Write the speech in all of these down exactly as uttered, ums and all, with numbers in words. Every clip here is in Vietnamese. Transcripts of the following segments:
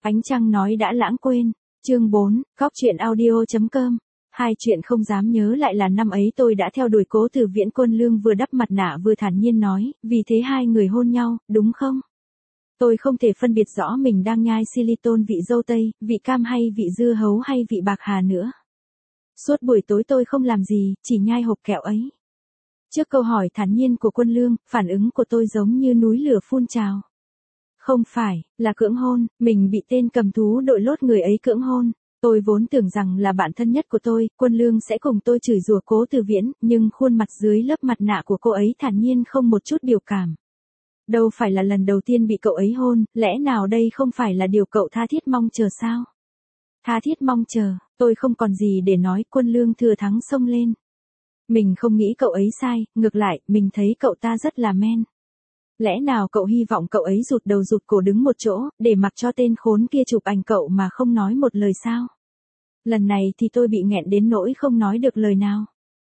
Ánh trăng nói đã lãng quên. Chương bốn, Góc truyện audio chấm com. Hai chuyện không dám nhớ lại là năm ấy tôi đã theo đuổi Cố Từ Viễn. Quân Lương vừa đắp mặt nạ vừa thản nhiên nói, vì thế hai người hôn nhau, đúng không? Tôi không thể phân biệt rõ mình đang nhai xyliton vị dâu tây, vị cam hay vị dưa hấu hay vị bạc hà nữa. Suốt buổi tối tôi không làm gì, chỉ nhai hộp kẹo ấy. Trước câu hỏi thản nhiên của Quân Lương, phản ứng của tôi giống như núi lửa phun trào. Không phải, là cưỡng hôn, mình bị tên cầm thú đội lốt người ấy cưỡng hôn. Tôi vốn tưởng rằng là bạn thân nhất của tôi, Quân Lương sẽ cùng tôi chửi rủa Cố Từ Viễn, nhưng khuôn mặt dưới lớp mặt nạ của cô ấy thản nhiên không một chút biểu cảm. Đâu phải là lần đầu tiên bị cậu ấy hôn, lẽ nào đây không phải là điều cậu tha thiết mong chờ sao? Tha thiết mong chờ, tôi không còn gì để nói. Quân Lương thừa thắng xông lên. Mình không nghĩ cậu ấy sai, ngược lại, mình thấy cậu ta rất là men. Lẽ nào cậu hy vọng cậu ấy rụt đầu rụt cổ đứng một chỗ, để mặc cho tên khốn kia chụp ảnh cậu mà không nói một lời sao? Lần này thì tôi bị nghẹn đến nỗi không nói được lời nào.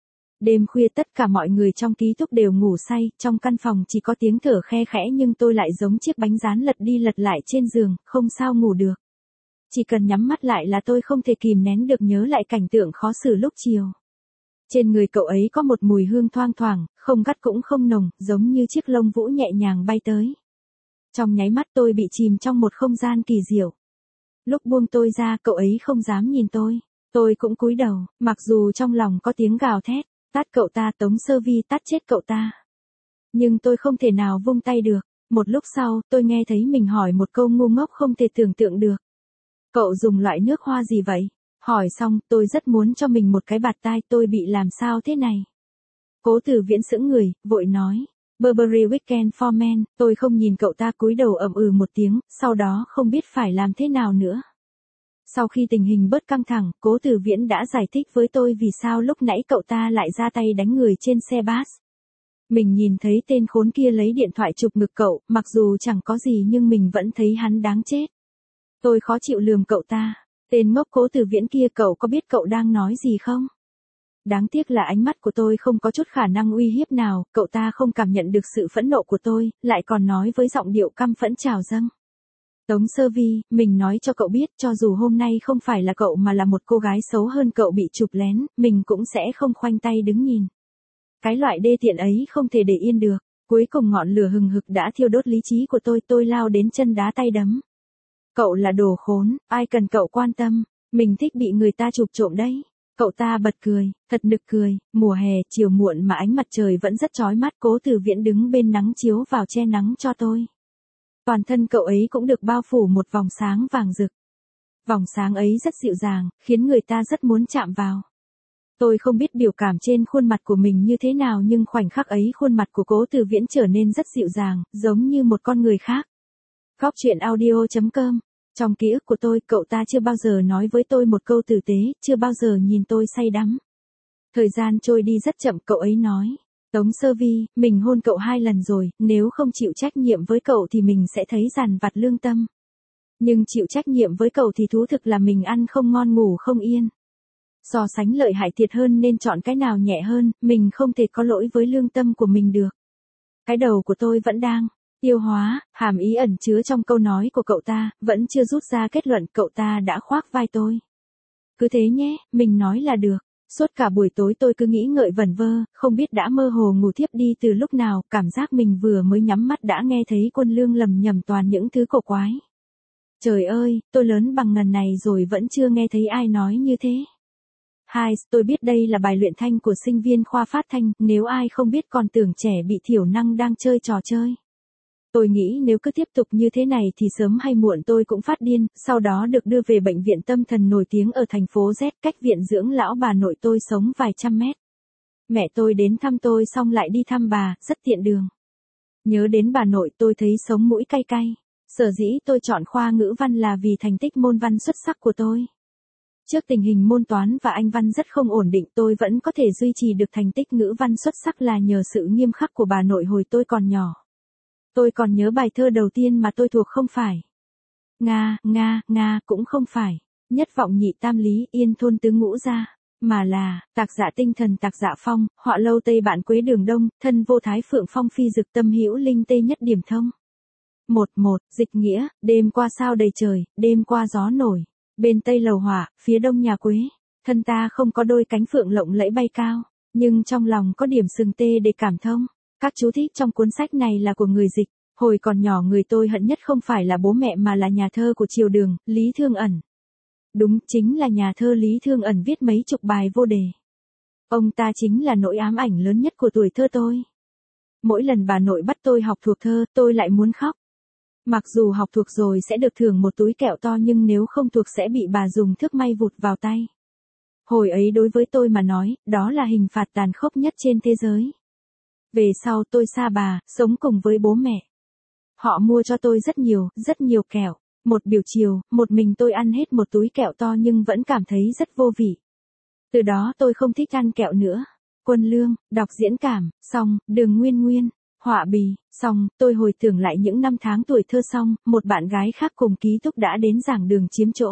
Đêm khuya tất cả mọi người trong ký túc đều ngủ say, trong căn phòng chỉ có tiếng thở khe khẽ nhưng tôi lại giống chiếc bánh rán lật đi lật lại trên giường, không sao ngủ được. Chỉ cần nhắm mắt lại là tôi không thể kìm nén được nhớ lại cảnh tượng khó xử lúc chiều. Trên người cậu ấy có một mùi hương thoang thoảng, không gắt cũng không nồng, giống như chiếc lông vũ nhẹ nhàng bay tới. Trong nháy mắt tôi bị chìm trong một không gian kỳ diệu. Lúc buông tôi ra cậu ấy không dám nhìn tôi. Tôi cũng cúi đầu, mặc dù trong lòng có tiếng gào thét, tát cậu ta, Tống Sơ Vi tát chết cậu ta. Nhưng tôi không thể nào vung tay được. Một lúc sau, tôi nghe thấy mình hỏi một câu ngu ngốc không thể tưởng tượng được. Cậu dùng loại nước hoa gì vậy? Hỏi xong, tôi rất muốn cho mình một cái bạt tai, tôi bị làm sao thế này? Cố Từ Viễn sững người, vội nói. Burberry Weekend for Men. Tôi không nhìn cậu ta cúi đầu ậm ừ một tiếng, sau đó không biết phải làm thế nào nữa. Sau khi tình hình bớt căng thẳng, Cố Từ Viễn đã giải thích với tôi vì sao lúc nãy cậu ta lại ra tay đánh người trên xe bus. Mình nhìn thấy tên khốn kia lấy điện thoại chụp ngực cậu, mặc dù chẳng có gì nhưng mình vẫn thấy hắn đáng chết. Tôi khó chịu lườm cậu ta. Tên ngốc Cố Từ Viễn kia, cậu có biết cậu đang nói gì không? Đáng tiếc là ánh mắt của tôi không có chút khả năng uy hiếp nào, cậu ta không cảm nhận được sự phẫn nộ của tôi, lại còn nói với giọng điệu căm phẫn trào dâng. Tống Sơ Vi, mình nói cho cậu biết, cho dù hôm nay không phải là cậu mà là một cô gái xấu hơn cậu bị chụp lén, mình cũng sẽ không khoanh tay đứng nhìn. Cái loại đê tiện ấy không thể để yên được. Cuối cùng ngọn lửa hừng hực đã thiêu đốt lý trí của tôi, tôi lao đến chân đá tay đấm. Cậu là đồ khốn, ai cần cậu quan tâm, mình thích bị người ta chụp trộm đấy. Cậu ta bật cười, thật nực cười. Mùa hè, chiều muộn mà ánh mặt trời vẫn rất chói mắt. Cố Từ Viễn đứng bên nắng chiếu vào che nắng cho tôi. Toàn thân cậu ấy cũng được bao phủ một vòng sáng vàng rực. Vòng sáng ấy rất dịu dàng, khiến người ta rất muốn chạm vào. Tôi không biết biểu cảm trên khuôn mặt của mình như thế nào nhưng khoảnh khắc ấy khuôn mặt của Cố Từ Viễn trở nên rất dịu dàng, giống như một con người khác. Góc truyện audio chấm com. Trong ký ức của tôi, cậu ta chưa bao giờ nói với tôi một câu tử tế, chưa bao giờ nhìn tôi say đắm. Thời gian trôi đi rất chậm, cậu ấy nói. Tống Sơ Vi, mình hôn cậu hai lần rồi, nếu không chịu trách nhiệm với cậu thì mình sẽ thấy dằn vặt lương tâm. Nhưng chịu trách nhiệm với cậu thì thú thực là mình ăn không ngon ngủ không yên. So sánh lợi hại thiệt hơn nên chọn cái nào nhẹ hơn, mình không thể có lỗi với lương tâm của mình được. Cái đầu của tôi vẫn đang tiêu hóa, hàm ý ẩn chứa trong câu nói của cậu ta, vẫn chưa rút ra kết luận. Cậu ta đã khoác vai tôi. Cứ thế nhé, mình nói là được. Suốt cả buổi tối tôi cứ nghĩ ngợi vẩn vơ, không biết đã mơ hồ ngủ thiếp đi từ lúc nào, cảm giác mình vừa mới nhắm mắt đã nghe thấy Quân Lương lầm nhầm toàn những thứ cổ quái. Trời ơi, tôi lớn bằng ngần này rồi vẫn chưa nghe thấy ai nói như thế. Hai, tôi biết đây là bài luyện thanh của sinh viên khoa phát thanh, nếu ai không biết còn tưởng trẻ bị thiểu năng đang chơi trò chơi. Tôi nghĩ nếu cứ tiếp tục như thế này thì sớm hay muộn tôi cũng phát điên, sau đó được đưa về bệnh viện tâm thần nổi tiếng ở thành phố Z, cách viện dưỡng lão bà nội tôi sống vài trăm mét. Mẹ tôi đến thăm tôi xong lại đi thăm bà, rất tiện đường. Nhớ đến bà nội tôi thấy sống mũi cay cay. Sở dĩ tôi chọn khoa ngữ văn là vì thành tích môn văn xuất sắc của tôi. Trước tình hình môn toán và Anh văn rất không ổn định, tôi vẫn có thể duy trì được thành tích ngữ văn xuất sắc là nhờ sự nghiêm khắc của bà nội hồi tôi còn nhỏ. Tôi còn nhớ bài thơ đầu tiên mà tôi thuộc không phải Nga, Nga, Nga cũng không phải Nhất vọng nhị tam lý, yên thôn tứ ngũ gia, mà là Tạc Dạ tinh thần Tạc Dạ phong, họ lâu tây bạn quế đường đông, thân vô thái phượng phong phi dực tâm hữu linh tê nhất điểm thông. Một một, dịch nghĩa, đêm qua sao đầy trời, đêm qua gió nổi. Bên tây lầu hỏa, phía đông nhà Quế. Thân ta không có đôi cánh phượng lộng lẫy bay cao, nhưng trong lòng có điểm sừng tê để cảm thông. Các chú thích trong cuốn sách này là của người dịch. Hồi còn nhỏ người tôi hận nhất không phải là bố mẹ mà là nhà thơ của triều Đường, Lý Thương Ẩn. Đúng, chính là nhà thơ Lý Thương Ẩn viết mấy chục bài vô đề. Ông ta chính là nỗi ám ảnh lớn nhất của tuổi thơ tôi. Mỗi lần bà nội bắt tôi học thuộc thơ, tôi lại muốn khóc. Mặc dù học thuộc rồi sẽ được thưởng một túi kẹo to nhưng nếu không thuộc sẽ bị bà dùng thước may vụt vào tay. Hồi ấy đối với tôi mà nói, đó là hình phạt tàn khốc nhất trên thế giới. Về sau tôi xa bà, sống cùng với bố mẹ. Họ mua cho tôi rất nhiều, rất nhiều kẹo. Một buổi chiều, một mình tôi ăn hết một túi kẹo to nhưng vẫn cảm thấy rất vô vị. Từ đó tôi không thích ăn kẹo nữa. Quân Lương, đọc diễn cảm, xong, Đường Nguyên Nguyên, họa bì, xong, tôi hồi tưởng lại những năm tháng tuổi thơ xong, một bạn gái khác cùng ký túc đã đến giảng đường chiếm chỗ.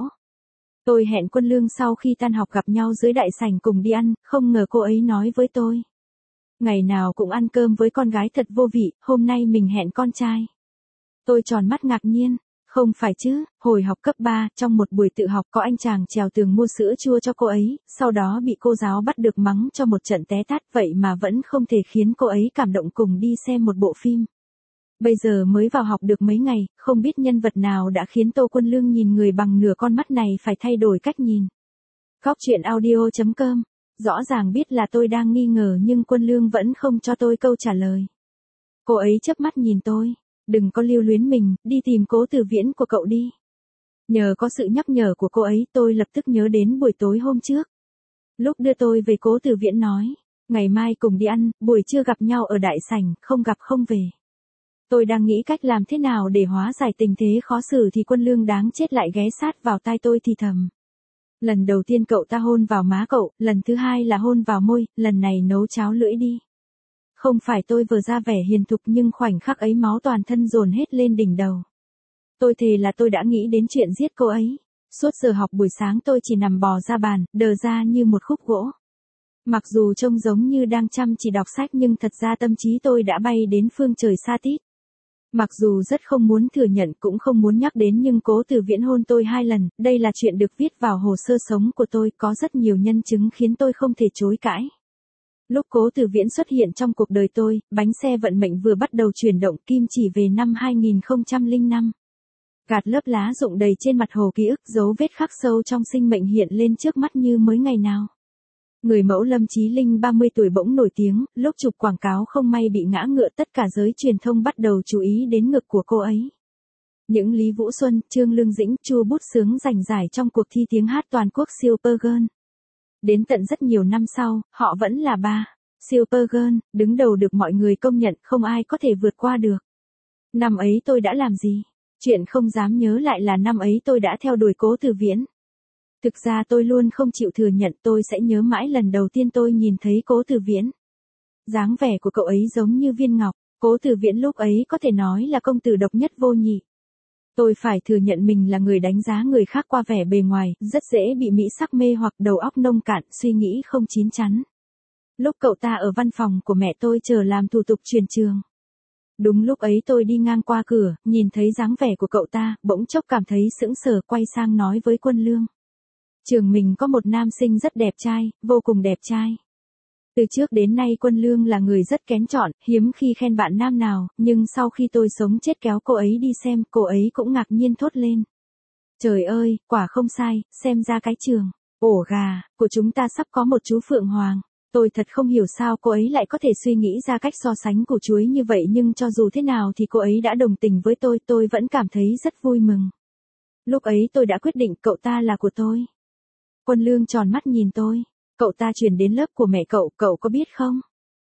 Tôi hẹn Quân Lương sau khi tan học gặp nhau dưới đại sảnh cùng đi ăn, không ngờ cô ấy nói với tôi. Ngày nào cũng ăn cơm với con gái thật vô vị, hôm nay mình hẹn con trai. Tôi tròn mắt ngạc nhiên. Không phải chứ, hồi học cấp ba, trong một buổi tự học có anh chàng trèo tường mua sữa chua cho cô ấy, sau đó bị cô giáo bắt được mắng cho một trận té tát, vậy mà vẫn không thể khiến cô ấy cảm động cùng đi xem một bộ phim. Bây giờ mới vào học được mấy ngày, không biết nhân vật nào đã khiến Tô Quân Lương nhìn người bằng nửa con mắt này phải thay đổi cách nhìn. Góc truyện audio chấm com. Rõ ràng biết là tôi đang nghi ngờ nhưng Quân Lương vẫn không cho tôi câu trả lời. Cô ấy chớp mắt nhìn tôi. Đừng có lưu luyến mình, đi tìm Cố Từ Viễn của cậu đi. Nhờ có sự nhắc nhở của cô ấy tôi lập tức nhớ đến buổi tối hôm trước. Lúc đưa tôi về Cố Từ Viễn nói, ngày mai cùng đi ăn, buổi trưa gặp nhau ở đại sảnh, không gặp không về. Tôi đang nghĩ cách làm thế nào để hóa giải tình thế khó xử thì Quân Lương đáng chết lại ghé sát vào tai tôi thì thầm. Lần đầu tiên cậu ta hôn vào má cậu, lần thứ hai là hôn vào môi, lần này nấu cháo lưỡi đi. Không phải tôi vừa ra vẻ hiền thục nhưng khoảnh khắc ấy máu toàn thân dồn hết lên đỉnh đầu. Tôi thề là tôi đã nghĩ đến chuyện giết cô ấy. Suốt giờ học buổi sáng tôi chỉ nằm bò ra bàn, đờ ra như một khúc gỗ. Mặc dù trông giống như đang chăm chỉ đọc sách nhưng thật ra tâm trí tôi đã bay đến phương trời xa tít. Mặc dù rất không muốn thừa nhận cũng không muốn nhắc đến nhưng Cố Từ Viễn hôn tôi hai lần, đây là chuyện được viết vào hồ sơ sống của tôi, có rất nhiều nhân chứng khiến tôi không thể chối cãi. Lúc Cố Từ Viễn xuất hiện trong cuộc đời tôi, bánh xe vận mệnh vừa bắt đầu chuyển động, kim chỉ về năm hai nghìn không trăm lẻ năm. Gạt lớp lá rụng đầy trên mặt hồ ký ức, dấu vết khắc sâu trong sinh mệnh hiện lên trước mắt như mới ngày nào. Người mẫu Lâm Chí Linh ba mươi tuổi bỗng nổi tiếng, lúc chụp quảng cáo không may bị ngã ngựa, tất cả giới truyền thông bắt đầu chú ý đến ngực của cô ấy. Những Lý Vũ Xuân, Trương Lương Dĩnh, Chu Bút Sướng giành giải trong cuộc thi tiếng hát toàn quốc Super Girl. Đến tận rất nhiều năm sau, họ vẫn là ba. Super Girl, đứng đầu được mọi người công nhận, không ai có thể vượt qua được. Năm ấy tôi đã làm gì? Chuyện không dám nhớ lại là năm ấy tôi đã theo đuổi Cố Từ Viễn. Thực ra tôi luôn không chịu thừa nhận, tôi sẽ nhớ mãi lần đầu tiên tôi nhìn thấy Cố Từ Viễn. Dáng vẻ của cậu ấy giống như viên ngọc, Cố Từ Viễn lúc ấy có thể nói là công tử độc nhất vô nhị. Tôi phải thừa nhận mình là người đánh giá người khác qua vẻ bề ngoài, rất dễ bị mỹ sắc mê hoặc đầu óc nông cạn, suy nghĩ không chín chắn. Lúc cậu ta ở văn phòng của mẹ tôi chờ làm thủ tục chuyển trường. Đúng lúc ấy tôi đi ngang qua cửa, nhìn thấy dáng vẻ của cậu ta, bỗng chốc cảm thấy sững sờ, quay sang nói với Quân Lương. Trường mình có một nam sinh rất đẹp trai, vô cùng đẹp trai. Từ trước đến nay Quân Lương là người rất kén chọn, hiếm khi khen bạn nam nào, nhưng sau khi tôi sống chết kéo cô ấy đi xem, cô ấy cũng ngạc nhiên thốt lên. Trời ơi, quả không sai, xem ra cái trường, ổ gà, của chúng ta sắp có một chú Phượng Hoàng. Tôi thật không hiểu sao cô ấy lại có thể suy nghĩ ra cách so sánh củ chuối như vậy nhưng cho dù thế nào thì cô ấy đã đồng tình với tôi, tôi vẫn cảm thấy rất vui mừng. Lúc ấy tôi đã quyết định cậu ta là của tôi. Quân Lương tròn mắt nhìn tôi. Cậu ta chuyển đến lớp của mẹ cậu, cậu có biết không?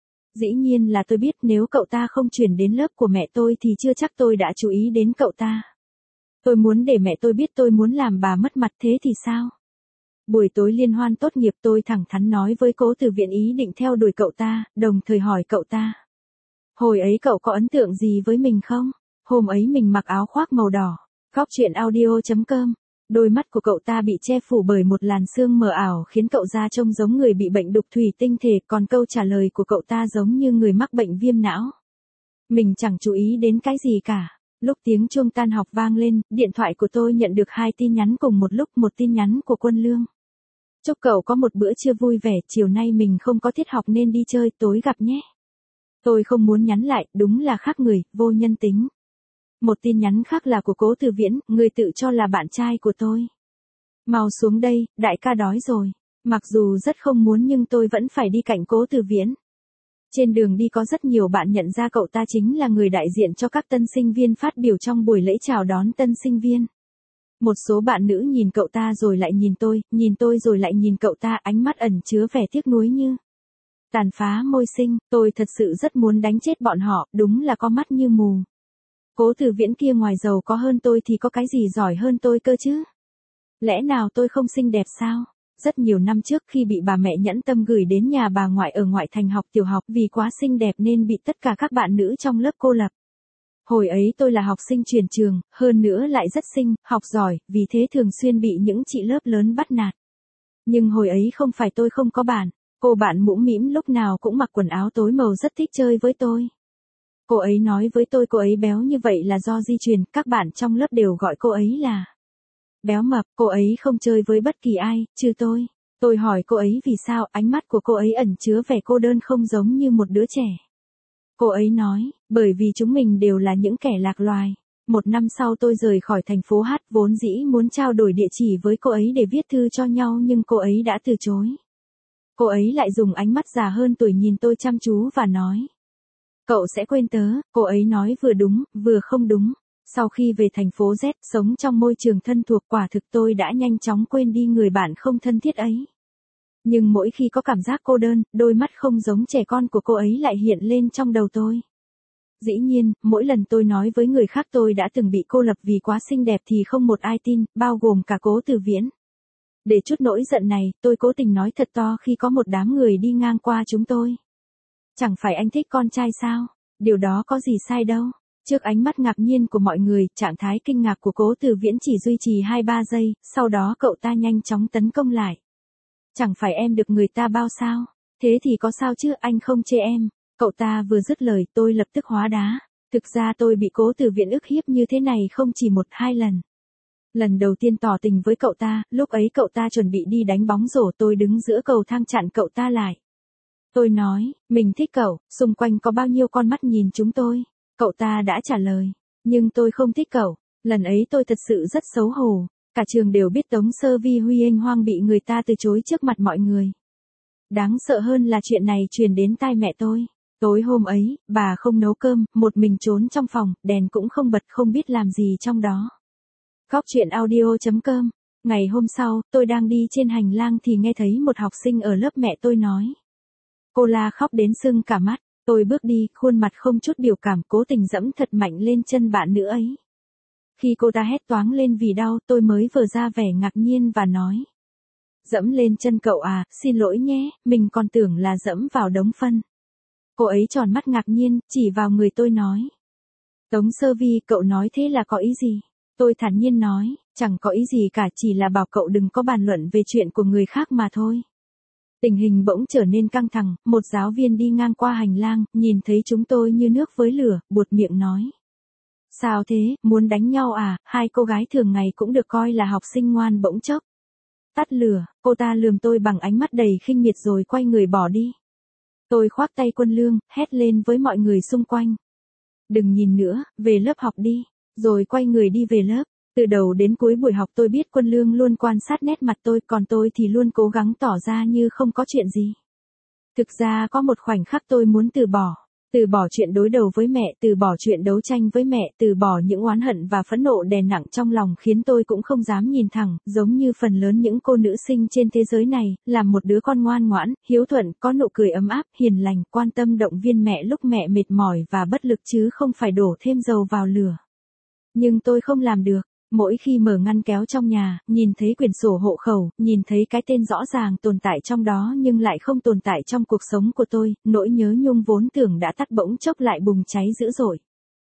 Dĩ nhiên là tôi biết, nếu cậu ta không chuyển đến lớp của mẹ tôi thì chưa chắc tôi đã chú ý đến cậu ta. Tôi muốn để mẹ tôi biết tôi muốn làm bà mất mặt, thế thì sao? Buổi tối liên hoan tốt nghiệp tôi thẳng thắn nói với Cố Từ Viễn ý định theo đuổi cậu ta, đồng thời hỏi cậu ta. Hồi ấy cậu có ấn tượng gì với mình không? Hôm ấy mình mặc áo khoác màu đỏ. Góc truyện audio chấm com. Đôi mắt của cậu ta bị che phủ bởi một làn sương mờ ảo khiến cậu ta trông giống người bị bệnh đục thủy tinh thể, còn câu trả lời của cậu ta giống như người mắc bệnh viêm não. Mình chẳng chú ý đến cái gì cả. Lúc tiếng chuông tan học vang lên, điện thoại của tôi nhận được hai tin nhắn cùng một lúc, một tin nhắn của Quân Lương. Chúc cậu có một bữa trưa vui vẻ, chiều nay mình không có tiết học nên đi chơi, tối gặp nhé. Tôi không muốn nhắn lại, đúng là khác người, vô nhân tính. Một tin nhắn khác là của Cố Từ Viễn, người tự cho là bạn trai của tôi. Mau xuống đây, đại ca đói rồi. Mặc dù rất không muốn nhưng tôi vẫn phải đi cạnh Cố Từ Viễn. Trên đường đi có rất nhiều bạn nhận ra cậu ta chính là người đại diện cho các tân sinh viên phát biểu trong buổi lễ chào đón tân sinh viên. Một số bạn nữ nhìn cậu ta rồi lại nhìn tôi, nhìn tôi rồi lại nhìn cậu ta, ánh mắt ẩn chứa vẻ tiếc nuối như tàn phá môi sinh. Tôi thật sự rất muốn đánh chết bọn họ, đúng là có mắt như mù. Cố Từ Viễn kia ngoài giàu có hơn tôi thì có cái gì giỏi hơn tôi cơ chứ? Lẽ nào tôi không xinh đẹp sao? Rất nhiều năm trước khi bị bà mẹ nhẫn tâm gửi đến nhà bà ngoại ở ngoại thành học tiểu học vì quá xinh đẹp nên bị tất cả các bạn nữ trong lớp cô lập. Hồi ấy tôi là học sinh chuyển trường, hơn nữa lại rất xinh, học giỏi, vì thế thường xuyên bị những chị lớp lớn bắt nạt. Nhưng hồi ấy không phải tôi không có bạn, cô bạn mũm mĩm lúc nào cũng mặc quần áo tối màu rất thích chơi với tôi. Cô ấy nói với tôi cô ấy béo như vậy là do di truyền, các bạn trong lớp đều gọi cô ấy là béo mập. Cô ấy không chơi với bất kỳ ai, trừ tôi. Tôi hỏi cô ấy vì sao, ánh mắt của cô ấy ẩn chứa vẻ cô đơn không giống như một đứa trẻ. Cô ấy nói, bởi vì chúng mình đều là những kẻ lạc loài. Một năm sau tôi rời khỏi thành phố Hát, vốn dĩ muốn trao đổi địa chỉ với cô ấy để viết thư cho nhau nhưng cô ấy đã từ chối. Cô ấy lại dùng ánh mắt già hơn tuổi nhìn tôi chăm chú và nói, cậu sẽ quên tớ. Cô ấy nói vừa đúng, vừa không đúng. Sau khi về thành phố Z, sống trong môi trường thân thuộc, quả thực tôi đã nhanh chóng quên đi người bạn không thân thiết ấy. Nhưng mỗi khi có cảm giác cô đơn, đôi mắt không giống trẻ con của cô ấy lại hiện lên trong đầu tôi. Dĩ nhiên, mỗi lần tôi nói với người khác tôi đã từng bị cô lập vì quá xinh đẹp thì không một ai tin, bao gồm cả Cố Từ Viễn. Để chút nỗi giận này, tôi cố tình nói thật to khi có một đám người đi ngang qua chúng tôi. Chẳng phải anh thích con trai sao? Điều đó có gì sai đâu. Trước ánh mắt ngạc nhiên của mọi người, trạng thái kinh ngạc của Cố Từ Viễn chỉ duy trì hai ba giây, sau đó cậu ta nhanh chóng tấn công lại. Chẳng phải em được người ta bao sao? Thế thì có sao chứ, anh không chê em. Cậu ta vừa dứt lời tôi lập tức hóa đá. Thực ra tôi bị Cố Từ Viễn ức hiếp như thế này không chỉ một hai lần. Lần đầu tiên tỏ tình với cậu ta, lúc ấy cậu ta chuẩn bị đi đánh bóng rổ, tôi đứng giữa cầu thang chặn cậu ta lại. Tôi nói, mình thích cậu, xung quanh có bao nhiêu con mắt nhìn chúng tôi. Cậu ta đã trả lời, nhưng tôi không thích cậu. Lần ấy tôi thật sự rất xấu hổ. Cả trường đều biết Tống Sơ Vi Huy Anh Hoang bị người ta từ chối trước mặt mọi người. Đáng sợ hơn là chuyện này truyền đến tai mẹ tôi. Tối hôm ấy, bà không nấu cơm, một mình trốn trong phòng, đèn cũng không bật, không biết làm gì trong đó. Góc truyện audio chấm com. Ngày hôm sau, tôi đang đi trên hành lang thì nghe thấy một học sinh ở lớp mẹ tôi nói. Cô la khóc đến sưng cả mắt. Tôi bước đi, khuôn mặt không chút biểu cảm, cố tình dẫm thật mạnh lên chân bạn nữ ấy. Khi cô ta hét toáng lên vì đau, tôi mới vờ ra vẻ ngạc nhiên và nói. Dẫm lên chân cậu à, xin lỗi nhé, mình còn tưởng là dẫm vào đống phân. Cô ấy tròn mắt ngạc nhiên, chỉ vào người tôi nói. Tống Sơ Vi, cậu nói thế là có ý gì? Tôi thản nhiên nói, chẳng có ý gì cả, chỉ là bảo cậu đừng có bàn luận về chuyện của người khác mà thôi. Tình hình bỗng trở nên căng thẳng, một giáo viên đi ngang qua hành lang, nhìn thấy chúng tôi như nước với lửa, buột miệng nói. Sao thế, muốn đánh nhau à, hai cô gái thường ngày cũng được coi là học sinh ngoan bỗng chốc. Tắt lửa, cô ta lườm tôi bằng ánh mắt đầy khinh miệt rồi quay người bỏ đi. Tôi khoác tay Quân Lương, hét lên với mọi người xung quanh. Đừng nhìn nữa, về lớp học đi, rồi quay người đi về lớp. Từ đầu đến cuối buổi học tôi biết Quân Lương luôn quan sát nét mặt tôi, còn tôi thì luôn cố gắng tỏ ra như không có chuyện gì. Thực ra có một khoảnh khắc tôi muốn từ bỏ. Từ bỏ chuyện đối đầu với mẹ, từ bỏ chuyện đấu tranh với mẹ, từ bỏ những oán hận và phẫn nộ đè nặng trong lòng khiến tôi cũng không dám nhìn thẳng, giống như phần lớn những cô nữ sinh trên thế giới này, làm một đứa con ngoan ngoãn, hiếu thuận, có nụ cười ấm áp, hiền lành, quan tâm động viên mẹ lúc mẹ mệt mỏi và bất lực chứ không phải đổ thêm dầu vào lửa. Nhưng tôi không làm được. Mỗi khi mở ngăn kéo trong nhà, nhìn thấy quyển sổ hộ khẩu, nhìn thấy cái tên rõ ràng tồn tại trong đó nhưng lại không tồn tại trong cuộc sống của tôi, nỗi nhớ nhung vốn tưởng đã tắt bỗng chốc lại bùng cháy dữ dội.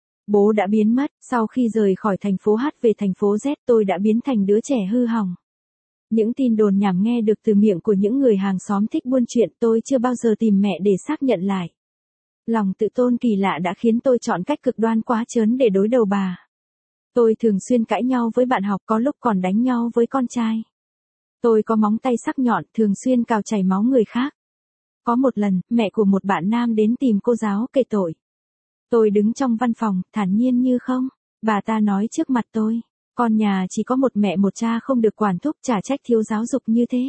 Bố đã biến mất, sau khi rời khỏi thành phố H về thành phố Z tôi đã biến thành đứa trẻ hư hỏng. Những tin đồn nhảm nghe được từ miệng của những người hàng xóm thích buôn chuyện tôi chưa bao giờ tìm mẹ để xác nhận lại. Lòng tự tôn kỳ lạ đã khiến tôi chọn cách cực đoan quá trớn để đối đầu bà. Tôi thường xuyên cãi nhau với bạn học, có lúc còn đánh nhau với con trai. Tôi có móng tay sắc nhọn, thường xuyên cào chảy máu người khác. Có một lần, mẹ của một bạn nam đến tìm cô giáo kể tội. Tôi đứng trong văn phòng, thản nhiên như không. Bà ta nói trước mặt tôi, con nhà chỉ có một mẹ một cha không được quản thúc, chả trách thiếu giáo dục như thế.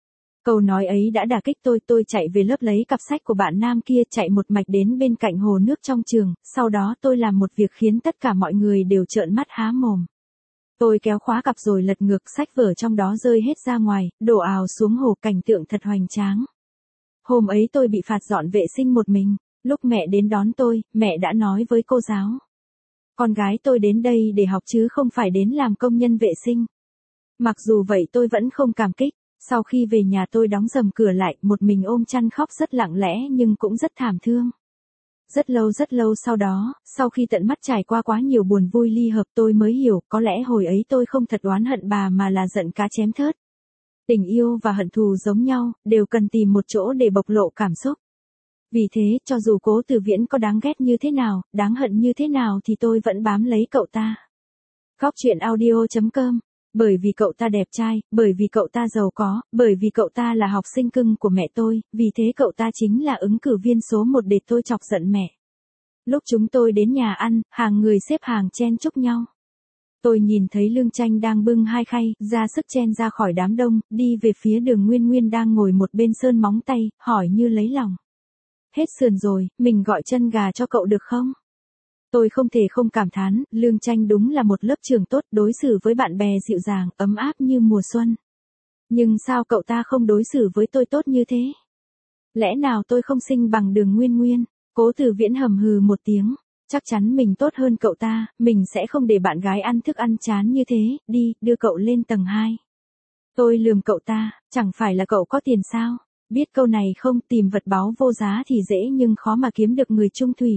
Câu nói ấy đã đả kích tôi, tôi chạy về lớp lấy cặp sách của bạn nam kia, chạy một mạch đến bên cạnh hồ nước trong trường, sau đó tôi làm một việc khiến tất cả mọi người đều trợn mắt há mồm. Tôi kéo khóa cặp rồi lật ngược, sách vở trong đó rơi hết ra ngoài, đổ ào xuống hồ, cảnh tượng thật hoành tráng. Hôm ấy tôi bị phạt dọn vệ sinh một mình, lúc mẹ đến đón tôi, mẹ đã nói với cô giáo. Con gái tôi đến đây để học chứ không phải đến làm công nhân vệ sinh. Mặc dù vậy tôi vẫn không cảm kích. Sau khi về nhà tôi đóng rầm cửa lại, một mình ôm chăn khóc rất lặng lẽ nhưng cũng rất thảm thương. Rất lâu rất lâu sau đó, sau khi tận mắt trải qua quá nhiều buồn vui ly hợp, tôi mới hiểu, có lẽ hồi ấy tôi không thật oán hận bà mà là giận cá chém thớt. Tình yêu và hận thù giống nhau, đều cần tìm một chỗ để bộc lộ cảm xúc. Vì thế, cho dù Cố Từ Viễn có đáng ghét như thế nào, đáng hận như thế nào thì tôi vẫn bám lấy cậu ta. Góc truyện audio chấm com. Bởi vì cậu ta đẹp trai, bởi vì cậu ta giàu có, bởi vì cậu ta là học sinh cưng của mẹ tôi, vì thế cậu ta chính là ứng cử viên số một để tôi chọc giận mẹ. Lúc chúng tôi đến nhà ăn, hàng người xếp hàng chen chúc nhau. Tôi nhìn thấy Lương Tranh đang bưng hai khay, ra sức chen ra khỏi đám đông, đi về phía Đường Nguyên Nguyên đang ngồi một bên sơn móng tay, hỏi như lấy lòng. Hết sườn rồi, mình gọi chân gà cho cậu được không? Tôi không thể không cảm thán, Lương Tranh đúng là một lớp trưởng tốt, đối xử với bạn bè dịu dàng, ấm áp như mùa xuân. Nhưng sao cậu ta không đối xử với tôi tốt như thế? Lẽ nào tôi không xinh bằng Đường Nguyên Nguyên? Cố Từ Viễn hầm hừ một tiếng, chắc chắn mình tốt hơn cậu ta, mình sẽ không để bạn gái ăn thức ăn chán như thế, đi, đưa cậu lên tầng hai. Tôi lườm cậu ta, chẳng phải là cậu có tiền sao? Biết câu này không, tìm vật báu vô giá thì dễ nhưng khó mà kiếm được người chung thủy.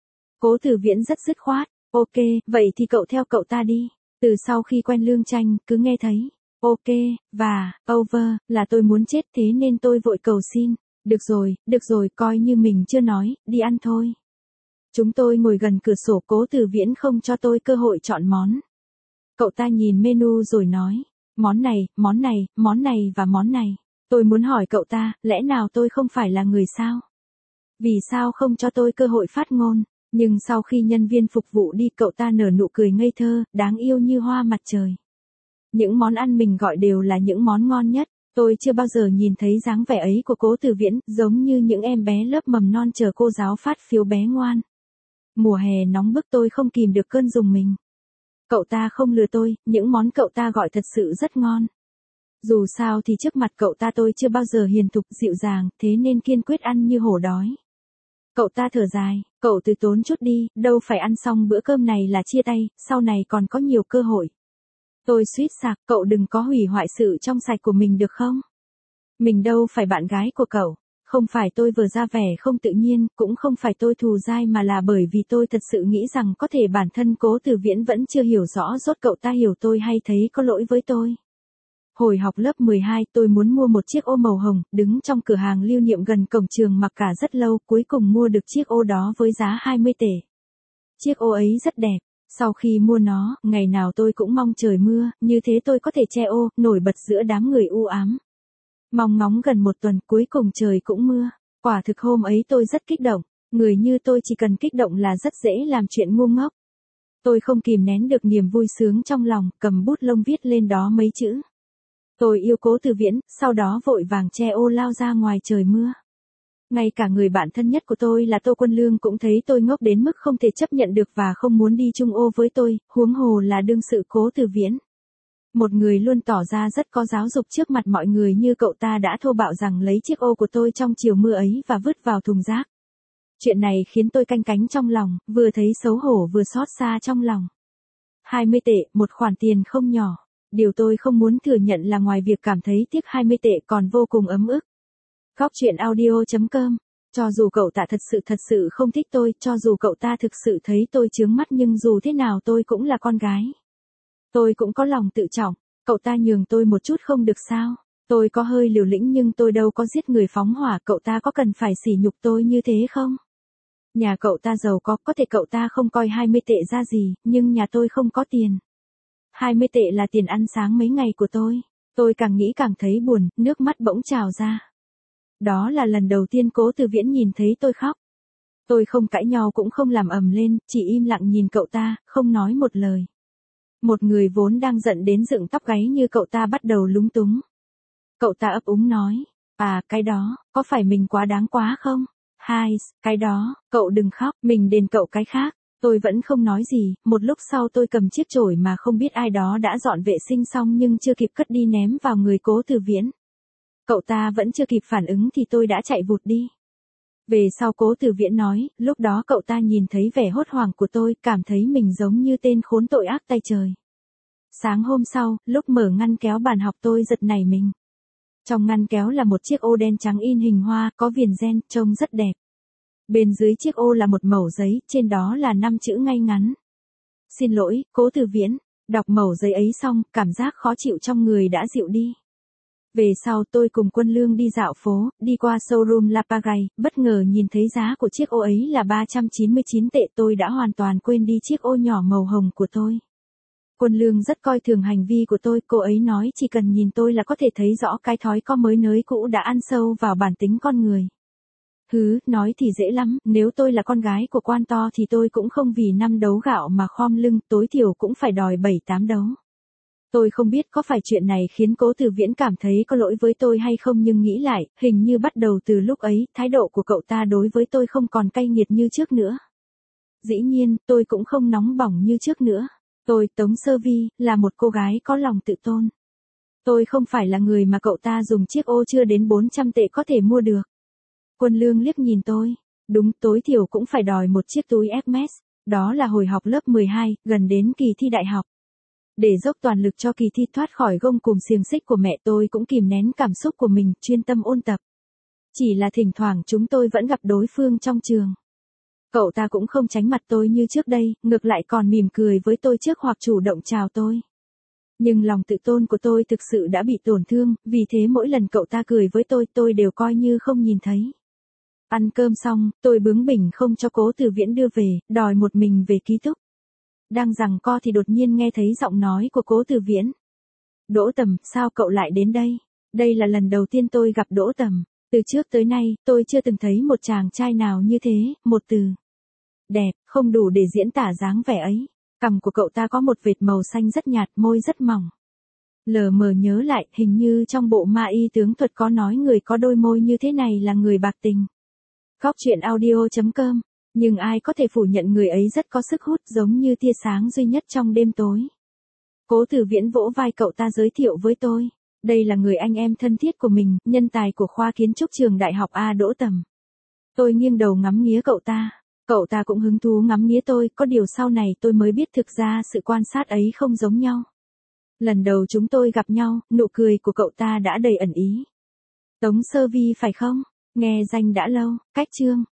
Cố Từ Viễn rất dứt khoát, ok, vậy thì cậu theo cậu ta đi. Từ sau khi quen Lương Tranh, cứ nghe thấy, ok, và, over, là tôi muốn chết, thế nên tôi vội cầu xin. Được rồi, được rồi, coi như mình chưa nói, đi ăn thôi. Chúng tôi ngồi gần cửa sổ, Cố Từ Viễn không cho tôi cơ hội chọn món. Cậu ta nhìn menu rồi nói, món này, món này, món này và món này. Tôi muốn hỏi cậu ta, lẽ nào tôi không phải là người sao? Vì sao không cho tôi cơ hội phát ngôn? Nhưng sau khi nhân viên phục vụ đi, cậu ta nở nụ cười ngây thơ, đáng yêu như hoa mặt trời. Những món ăn mình gọi đều là những món ngon nhất. Tôi chưa bao giờ nhìn thấy dáng vẻ ấy của Cố Từ Viễn, giống như những em bé lớp mầm non chờ cô giáo phát phiếu bé ngoan. Mùa hè nóng bức tôi không kìm được cơn rùng mình. Cậu ta không lừa tôi, những món cậu ta gọi thật sự rất ngon. Dù sao thì trước mặt cậu ta tôi chưa bao giờ hiền thục dịu dàng, thế nên kiên quyết ăn như hổ đói. Cậu ta thở dài, cậu từ tốn chút đi, đâu phải ăn xong bữa cơm này là chia tay, sau này còn có nhiều cơ hội. Tôi suýt sặc, cậu đừng có hủy hoại sự trong sạch của mình được không? Mình đâu phải bạn gái của cậu, không phải tôi vừa ra vẻ không tự nhiên, cũng không phải tôi thù dai mà là bởi vì tôi thật sự nghĩ rằng có thể bản thân Cố Từ Viễn vẫn chưa hiểu rõ rốt cậu ta hiểu tôi hay thấy có lỗi với tôi. Hồi học lớp mười hai tôi muốn mua một chiếc ô màu hồng, đứng trong cửa hàng lưu niệm gần cổng trường mặc cả rất lâu, cuối cùng mua được chiếc ô đó với giá hai mươi tệ. Chiếc ô ấy rất đẹp, sau khi mua nó, ngày nào tôi cũng mong trời mưa, như thế tôi có thể che ô, nổi bật giữa đám người u ám. Mong ngóng gần một tuần, cuối cùng trời cũng mưa. Quả thực hôm ấy tôi rất kích động, người như tôi chỉ cần kích động là rất dễ làm chuyện ngu ngốc. Tôi không kìm nén được niềm vui sướng trong lòng, cầm bút lông viết lên đó mấy chữ. Tôi yêu Cố Từ Viễn, sau đó vội vàng che ô lao ra ngoài trời mưa. Ngay cả người bạn thân nhất của tôi là Tô Quân Lương cũng thấy tôi ngốc đến mức không thể chấp nhận được và không muốn đi chung ô với tôi, huống hồ là đương sự Cố Từ Viễn. Một người luôn tỏ ra rất có giáo dục trước mặt mọi người như cậu ta đã thô bạo rằng lấy chiếc ô của tôi trong chiều mưa ấy và vứt vào thùng rác. Chuyện này khiến tôi canh cánh trong lòng, vừa thấy xấu hổ vừa xót xa trong lòng. hai mươi tệ, một khoản tiền không nhỏ. Điều tôi không muốn thừa nhận là ngoài việc cảm thấy tiếc hai mươi tệ còn vô cùng ấm ức. Góc truyện audio chấm com. Cho dù cậu ta thật sự thật sự không thích tôi, cho dù cậu ta thực sự thấy tôi chướng mắt nhưng dù thế nào tôi cũng là con gái. Tôi cũng có lòng tự trọng, cậu ta nhường tôi một chút không được sao? Tôi có hơi liều lĩnh nhưng tôi đâu có giết người phóng hỏa, cậu ta có cần phải sỉ nhục tôi như thế không? Nhà cậu ta giàu có, có thể cậu ta không coi hai mươi tệ ra gì, nhưng nhà tôi không có tiền. hai mươi tệ là tiền ăn sáng mấy ngày của tôi. Tôi càng nghĩ càng thấy buồn, nước mắt bỗng trào ra. Đó là lần đầu tiên Cố Từ Viễn nhìn thấy tôi khóc. Tôi không cãi nhau cũng không làm ầm lên, chỉ im lặng nhìn cậu ta, không nói một lời. Một người vốn đang giận đến dựng tóc gáy như cậu ta bắt đầu lúng túng. Cậu ta ấp úng nói, à, cái đó, có phải mình quá đáng quá không? Hai, cái đó, cậu đừng khóc, mình đền cậu cái khác. Tôi vẫn không nói gì, một lúc sau tôi cầm chiếc chổi mà không biết ai đó đã dọn vệ sinh xong nhưng chưa kịp cất đi ném vào người Cố Từ Viễn. Cậu ta vẫn chưa kịp phản ứng thì tôi đã chạy vụt đi. Về sau Cố Từ Viễn nói, lúc đó cậu ta nhìn thấy vẻ hốt hoảng của tôi, cảm thấy mình giống như tên khốn tội ác tay trời. Sáng hôm sau, lúc mở ngăn kéo bàn học tôi giật nảy mình. Trong ngăn kéo là một chiếc ô đen trắng in hình hoa, có viền ren, trông rất đẹp. Bên dưới chiếc ô là một mẩu giấy, trên đó là năm chữ ngay ngắn. Xin lỗi, Cố Từ Viễn. Đọc mẩu giấy ấy xong, cảm giác khó chịu trong người đã dịu đi. Về sau tôi cùng Quân Lương đi dạo phố, đi qua showroom La Pagaille, bất ngờ nhìn thấy giá của chiếc ô ấy là ba trăm chín mươi chín tệ, tôi đã hoàn toàn quên đi chiếc ô nhỏ màu hồng của tôi. Quân Lương rất coi thường hành vi của tôi, cô ấy nói chỉ cần nhìn tôi là có thể thấy rõ cái thói có mới nới cũ đã ăn sâu vào bản tính con người. Hứ, nói thì dễ lắm, nếu tôi là con gái của quan to thì tôi cũng không vì năm đấu gạo mà khom lưng, tối thiểu cũng phải đòi bảy tám đấu. Tôi không biết có phải chuyện này khiến Cố Từ Viễn cảm thấy có lỗi với tôi hay không nhưng nghĩ lại, hình như bắt đầu từ lúc ấy, thái độ của cậu ta đối với tôi không còn cay nghiệt như trước nữa. Dĩ nhiên, tôi cũng không nóng bỏng như trước nữa. Tôi, Tống Sơ Vi, là một cô gái có lòng tự tôn. Tôi không phải là người mà cậu ta dùng chiếc ô chưa đến bốn trăm tệ có thể mua được. Quân Lương liếc nhìn tôi. Đúng, tối thiểu cũng phải đòi một chiếc túi Hermes. Đó là hồi học lớp mười hai, gần đến kỳ thi đại học. Để dốc toàn lực cho kỳ thi thoát khỏi gông cùm xiềng xích của mẹ tôi cũng kìm nén cảm xúc của mình, chuyên tâm ôn tập. Chỉ là thỉnh thoảng chúng tôi vẫn gặp đối phương trong trường. Cậu ta cũng không tránh mặt tôi như trước đây, ngược lại còn mỉm cười với tôi trước hoặc chủ động chào tôi. Nhưng lòng tự tôn của tôi thực sự đã bị tổn thương, vì thế mỗi lần cậu ta cười với tôi, tôi đều coi như không nhìn thấy. Ăn cơm xong, tôi bướng bỉnh không cho Cố Từ Viễn đưa về, đòi một mình về ký túc. Đang giằng co thì đột nhiên nghe thấy giọng nói của Cố Từ Viễn. Đỗ Tầm, sao cậu lại đến đây? Đây là lần đầu tiên tôi gặp Đỗ Tầm. Từ trước tới nay, tôi chưa từng thấy một chàng trai nào như thế, một từ. Đẹp, không đủ để diễn tả dáng vẻ ấy. Cằm của cậu ta có một vệt màu xanh rất nhạt, môi rất mỏng. Lờ mờ nhớ lại, hình như trong bộ ma y tướng thuật có nói người có đôi môi như thế này là người bạc tình. Góc truyện audio chấm com. Nhưng ai có thể phủ nhận người ấy rất có sức hút giống như tia sáng duy nhất trong đêm tối. Cố Từ Viễn vỗ vai cậu ta giới thiệu với tôi. Đây là người anh em thân thiết của mình, nhân tài của khoa kiến trúc trường đại học A Đỗ Tầm. Tôi nghiêng đầu ngắm nghía cậu ta. Cậu ta cũng hứng thú ngắm nghía tôi, có điều sau này tôi mới biết thực ra sự quan sát ấy không giống nhau. Lần đầu chúng tôi gặp nhau, nụ cười của cậu ta đã đầy ẩn ý. Tống Sơ Vi phải không? Nghe danh đã lâu, cách chương.